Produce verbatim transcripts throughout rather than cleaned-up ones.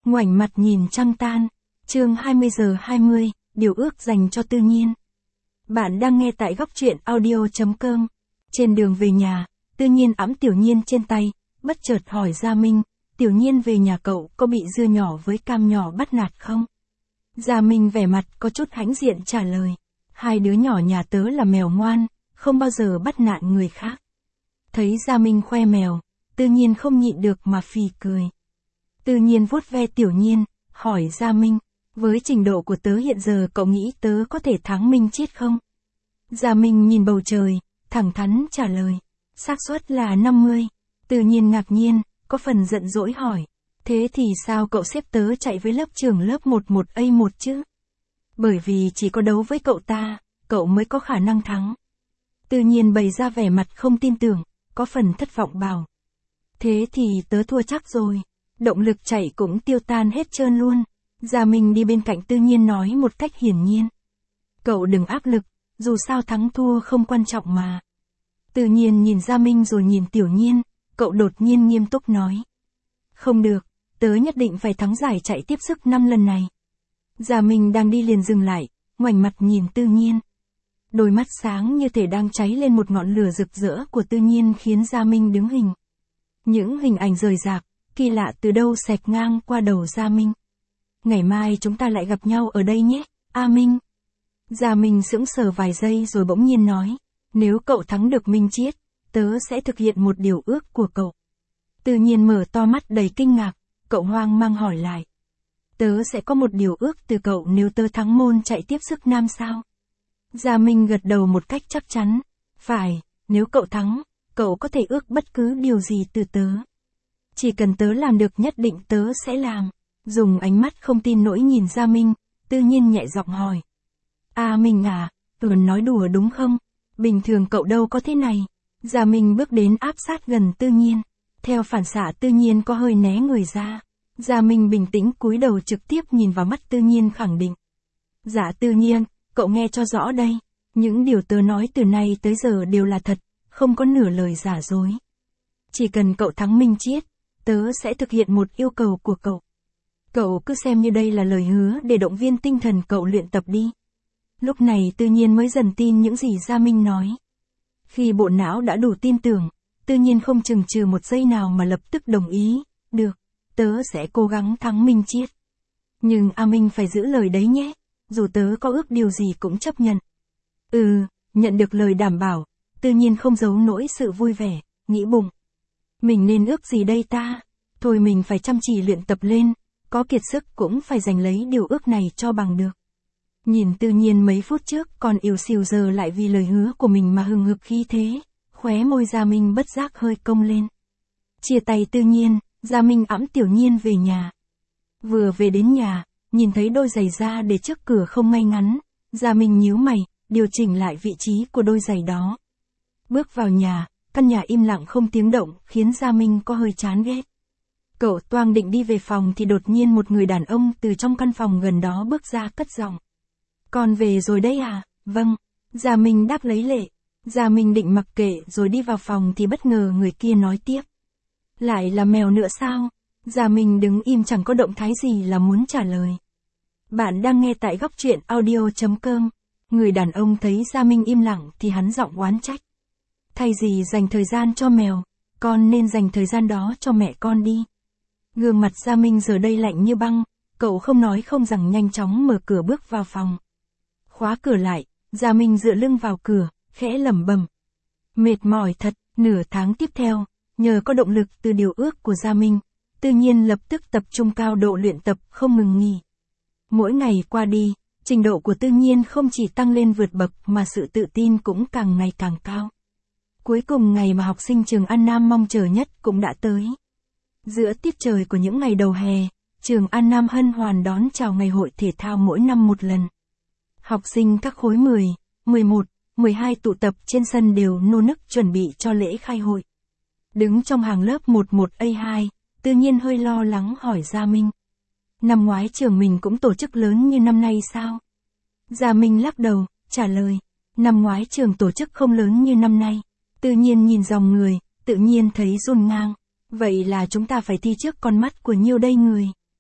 Ngoảnh mặt nhìn trăng tan. Chương hai mươi giờ hai mươi, điều ước dành cho Tư Nhiên. Bạn đang nghe tại góc truyện audio chấm com. Trên đường về nhà, Tư Nhiên ẵm Tiểu Nhiên trên tay, bất chợt hỏi Gia Minh, Tiểu Nhiên về nhà cậu có bị dưa nhỏ với cam nhỏ bắt nạt không? Gia Minh vẻ mặt có chút hãnh diện trả lời, hai đứa nhỏ nhà tớ là mèo ngoan, không bao giờ bắt nạt người khác. Thấy Gia Minh khoe mèo, Tư Nhiên không nhịn được mà phì cười. Tư Nhiên vuốt ve Tiểu Nhiên, hỏi Gia Minh, với trình độ của tớ hiện giờ cậu nghĩ tớ có thể thắng Minh Chiết không? Gia Minh nhìn bầu trời, thẳng thắn trả lời, xác suất là năm mươi. Tư Nhiên ngạc nhiên, có phần giận dỗi hỏi, thế thì sao cậu xếp tớ chạy với lớp trưởng lớp mười một A một chứ? Bởi vì chỉ có đấu với cậu ta, cậu mới có khả năng thắng. Tư Nhiên bày ra vẻ mặt không tin tưởng, có phần thất vọng bảo. Thế thì tớ thua chắc rồi, động lực chạy cũng tiêu tan hết trơn luôn. Gia Minh đi bên cạnh Tư Nhiên nói một cách hiển nhiên. Cậu đừng áp lực, dù sao thắng thua không quan trọng mà. Tư Nhiên nhìn Gia Minh rồi nhìn Tiểu Nhiên, cậu đột nhiên nghiêm túc nói. Không được, tớ nhất định phải thắng giải chạy tiếp sức năm lần này. Gia Minh đang đi liền dừng lại, ngoảnh mặt nhìn Tư Nhiên. Đôi mắt sáng như thể đang cháy lên một ngọn lửa rực rỡ của Tư Nhiên khiến Gia Minh đứng hình. Những hình ảnh rời rạc, kỳ lạ từ đâu xẹt ngang qua đầu Gia Minh. Ngày mai chúng ta lại gặp nhau ở đây nhé, A Minh. Gia Minh sững sờ vài giây rồi bỗng nhiên nói, nếu cậu thắng được Minh Chiết, tớ sẽ thực hiện một điều ước của cậu. Tự nhiên mở to mắt đầy kinh ngạc, cậu hoang mang hỏi lại. Tớ sẽ có một điều ước từ cậu nếu tớ thắng môn chạy tiếp sức nam sao? Gia Minh gật đầu một cách chắc chắn, phải, nếu cậu thắng, cậu có thể ước bất cứ điều gì từ tớ. Chỉ cần tớ làm được nhất định tớ sẽ làm. Dùng ánh mắt không tin nỗi nhìn Gia Minh, Tư Nhiên nhẹ giọng hỏi. À Minh à, Tuấn nói đùa đúng không? Bình thường cậu đâu có thế này. Gia Minh bước đến áp sát gần Tư Nhiên. Theo phản xạ Tư Nhiên có hơi né người ra. Gia Minh bình tĩnh cúi đầu trực tiếp nhìn vào mắt Tư Nhiên khẳng định. Dạ Tư Nhiên, cậu nghe cho rõ đây. Những điều tớ nói từ nay tới giờ đều là thật, không có nửa lời giả dối. Chỉ cần cậu thắng Minh Chiết, tớ sẽ thực hiện một yêu cầu của cậu. Cậu cứ xem như đây là lời hứa để động viên tinh thần cậu luyện tập đi. Lúc này Tư Nhiên mới dần tin những gì Gia Minh nói. Khi bộ não đã đủ tin tưởng, Tư Nhiên không chừng chừ một giây nào mà lập tức đồng ý. Được, tớ sẽ cố gắng thắng Minh Chiết. Nhưng A Minh phải giữ lời đấy nhé, dù tớ có ước điều gì cũng chấp nhận. Ừ, nhận được lời đảm bảo, Tư Nhiên không giấu nỗi sự vui vẻ, nghĩ bụng. Mình nên ước gì đây ta? Thôi mình phải chăm chỉ luyện tập lên. Có kiệt sức cũng phải giành lấy điều ước này cho bằng được. Nhìn Tư Nhiên mấy phút trước còn yếu xìu giờ lại vì lời hứa của mình mà hừng hực khí thế, khóe môi Gia Minh bất giác hơi cong lên. Chia tay Tư Nhiên, Gia Minh ẵm Tiểu Nhiên về nhà. Vừa về đến nhà, nhìn thấy đôi giày da để trước cửa không ngay ngắn, Gia Minh nhíu mày, điều chỉnh lại vị trí của đôi giày đó. Bước vào nhà, căn nhà im lặng không tiếng động khiến Gia Minh có hơi chán ghét. Cậu toang định đi về phòng thì đột nhiên một người đàn ông từ trong căn phòng gần đó bước ra cất giọng. Con về rồi đấy à? Vâng. Gia Minh đáp lấy lệ. Gia Minh định mặc kệ rồi đi vào phòng thì bất ngờ người kia nói tiếp. Lại là mèo nữa sao? Gia Minh đứng im chẳng có động thái gì là muốn trả lời. Bạn đang nghe tại góc truyện audio chấm com. Người đàn ông thấy Gia Minh im lặng thì hắn giọng oán trách. Thay vì dành thời gian cho mèo, con nên dành thời gian đó cho mẹ con đi. Gương mặt Gia Minh giờ đây lạnh như băng, cậu không nói không rằng nhanh chóng mở cửa bước vào phòng. Khóa cửa lại, Gia Minh dựa lưng vào cửa, khẽ lẩm bẩm. Mệt mỏi thật, nửa tháng tiếp theo, nhờ có động lực từ điều ước của Gia Minh, Tư Nhiên lập tức tập trung cao độ luyện tập không ngừng nghỉ. Mỗi ngày qua đi, trình độ của Tư Nhiên không chỉ tăng lên vượt bậc mà sự tự tin cũng càng ngày càng cao. Cuối cùng ngày mà học sinh trường An Nam mong chờ nhất cũng đã tới. Giữa tiết trời của những ngày đầu hè, trường An Nam hân hoan đón chào ngày hội thể thao mỗi năm một lần. Học sinh các khối mười, mười một, mười hai tụ tập trên sân đều nô nức chuẩn bị cho lễ khai hội. Đứng trong hàng lớp mười một A hai, Tư Nhiên hơi lo lắng hỏi Gia Minh. Năm ngoái trường mình cũng tổ chức lớn như năm nay sao? Gia Minh lắc đầu, trả lời. Năm ngoái trường tổ chức không lớn như năm nay. Tư Nhiên nhìn dòng người, tự nhiên thấy run ngang. Vậy là chúng ta phải thi trước con mắt của nhiêu đây người?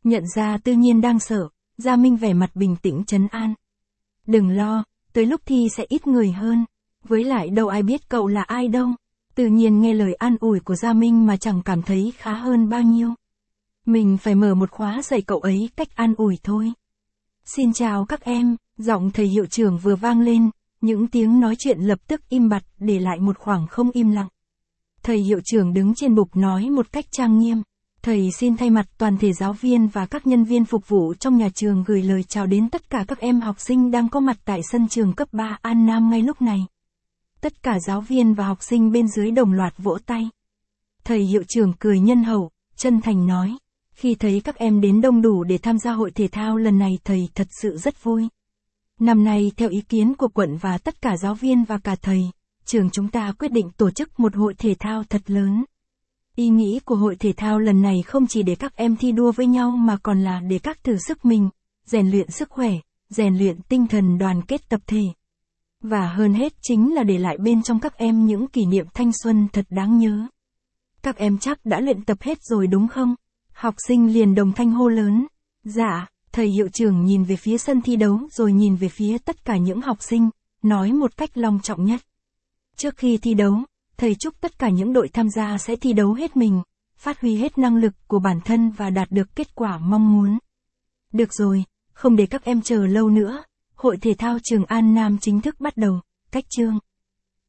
Nhận ra Tư Nhiên đang sợ, Gia Minh vẻ mặt bình tĩnh trấn an. Đừng lo, tới lúc thi sẽ ít người hơn. Với lại đâu ai biết cậu là ai đâu. Tự nhiên nghe lời an ủi của Gia Minh mà chẳng cảm thấy khá hơn bao nhiêu. Mình phải mở một khóa dạy cậu ấy cách an ủi thôi. Xin chào các em, giọng thầy hiệu trưởng vừa vang lên, những tiếng nói chuyện lập tức im bặt để lại một khoảng không im lặng. Thầy hiệu trưởng đứng trên bục nói một cách trang nghiêm. Thầy xin thay mặt toàn thể giáo viên và các nhân viên phục vụ trong nhà trường gửi lời chào đến tất cả các em học sinh đang có mặt tại sân trường cấp ba An Nam ngay lúc này. Tất cả giáo viên và học sinh bên dưới đồng loạt vỗ tay. Thầy hiệu trưởng cười nhân hậu, chân thành nói. Khi thấy các em đến đông đủ để tham gia hội thể thao lần này thầy thật sự rất vui. Năm nay theo ý kiến của quận và tất cả giáo viên và cả thầy, trường chúng ta quyết định tổ chức một hội thể thao thật lớn. Ý nghĩ của hội thể thao lần này không chỉ để các em thi đua với nhau mà còn là để các thử sức mình, rèn luyện sức khỏe, rèn luyện tinh thần đoàn kết tập thể. Và hơn hết chính là để lại bên trong các em những kỷ niệm thanh xuân thật đáng nhớ. Các em chắc đã luyện tập hết rồi đúng không? Học sinh liền đồng thanh hô lớn. Dạ, thầy hiệu trưởng nhìn về phía sân thi đấu rồi nhìn về phía tất cả những học sinh, nói một cách long trọng nhất. Trước khi thi đấu, thầy chúc tất cả những đội tham gia sẽ thi đấu hết mình, phát huy hết năng lực của bản thân và đạt được kết quả mong muốn. Được rồi, không để các em chờ lâu nữa, hội thể thao trường An Nam chính thức bắt đầu, cách chương.